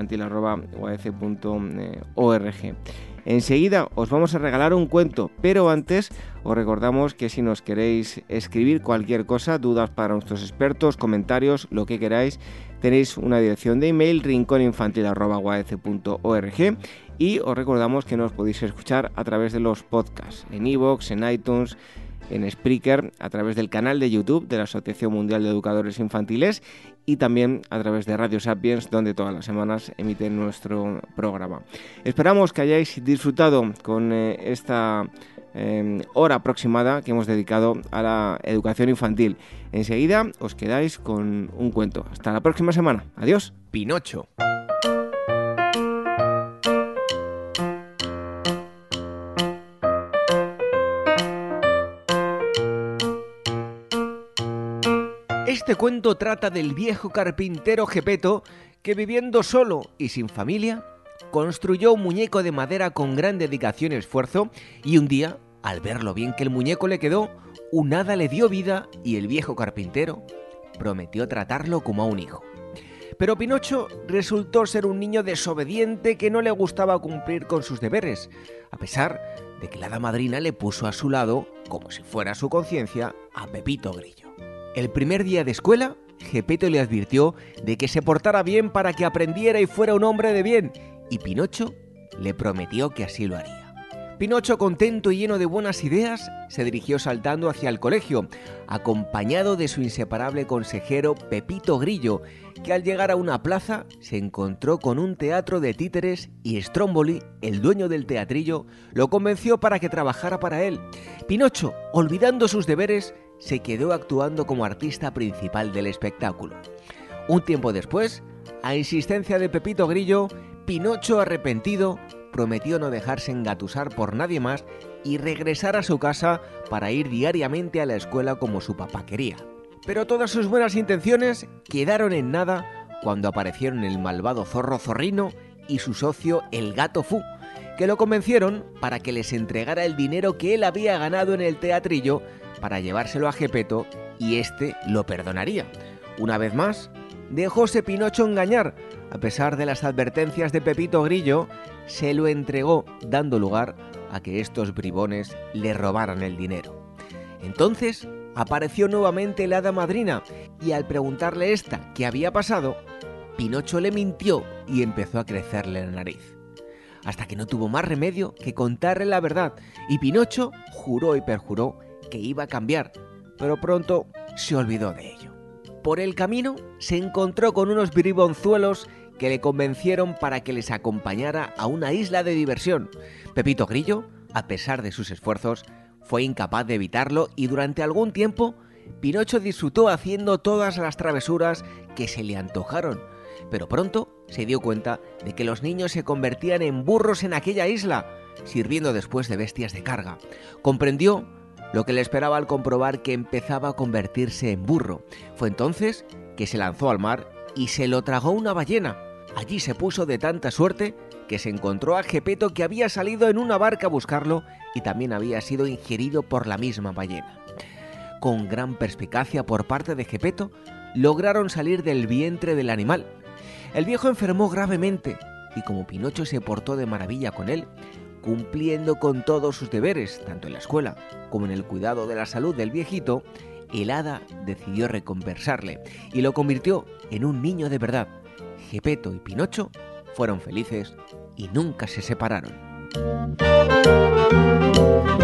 rinconinfantil@uaf.org. Enseguida os vamos a regalar un cuento, pero antes os recordamos que si nos queréis escribir cualquier cosa, dudas para nuestros expertos, comentarios, lo que queráis, tenéis una dirección de email, rinconinfantil@uaf.org, y os recordamos que nos podéis escuchar a través de los podcasts, en iVoox, en iTunes, en Spreaker, a través del canal de YouTube de la Asociación Mundial de Educadores Infantiles y también a través de Radio Sapiens, donde todas las semanas emiten nuestro programa. Esperamos que hayáis disfrutado con esta hora aproximada que hemos dedicado a la educación infantil. Enseguida os quedáis con un cuento. Hasta la próxima semana. Adiós. Pinocho. Este cuento trata del viejo carpintero Geppetto que, viviendo solo y sin familia, construyó un muñeco de madera con gran dedicación y esfuerzo, y un día, al ver lo bien que el muñeco le quedó, un hada le dio vida y el viejo carpintero prometió tratarlo como a un hijo. Pero Pinocho resultó ser un niño desobediente que no le gustaba cumplir con sus deberes, a pesar de que la hada madrina le puso a su lado, como si fuera su conciencia, a Pepito Grillo. El primer día de escuela, Geppetto le advirtió de que se portara bien para que aprendiera y fuera un hombre de bien, y Pinocho le prometió que así lo haría. Pinocho, contento y lleno de buenas ideas, se dirigió saltando hacia el colegio, acompañado de su inseparable consejero Pepito Grillo, que al llegar a una plaza se encontró con un teatro de títeres y Stromboli, el dueño del teatrillo, lo convenció para que trabajara para él. Pinocho, olvidando sus deberes, se quedó actuando como artista principal del espectáculo. Un tiempo después, a insistencia de Pepito Grillo, Pinocho, arrepentido, prometió no dejarse engatusar por nadie más y regresar a su casa para ir diariamente a la escuela como su papá quería. Pero todas sus buenas intenciones quedaron en nada cuando aparecieron el malvado zorro Zorrino y su socio el gato Fu, que lo convencieron para que les entregara el dinero que él había ganado en el teatrillo para llevárselo a Geppetto, y éste lo perdonaría. Una vez más, dejóse Pinocho engañar. A pesar de las advertencias de Pepito Grillo, se lo entregó, dando lugar a que estos bribones le robaran el dinero. Entonces apareció nuevamente la hada madrina, y al preguntarle esta qué había pasado, Pinocho le mintió y empezó a crecerle la nariz, hasta que no tuvo más remedio que contarle la verdad, y Pinocho juró y perjuró que iba a cambiar, pero pronto se olvidó de ello. Por el camino se encontró con unos bribonzuelos que le convencieron para que les acompañara a una isla de diversión. Pepito Grillo, a pesar de sus esfuerzos, fue incapaz de evitarlo, y durante algún tiempo Pinocho disfrutó haciendo todas las travesuras que se le antojaron, pero pronto se dio cuenta de que los niños se convertían en burros en aquella isla, sirviendo después de bestias de carga. Comprendió lo que le esperaba al comprobar que empezaba a convertirse en burro. Fue entonces que se lanzó al mar y se lo tragó una ballena. Allí se puso de tanta suerte que se encontró a Geppetto, que había salido en una barca a buscarlo y también había sido ingerido por la misma ballena. Con gran perspicacia por parte de Geppetto, lograron salir del vientre del animal. El viejo enfermó gravemente y, como Pinocho se portó de maravilla con él, cumpliendo con todos sus deberes, tanto en la escuela como en el cuidado de la salud del viejito, el hada decidió recompensarle y lo convirtió en un niño de verdad. Geppetto y Pinocho fueron felices y nunca se separaron.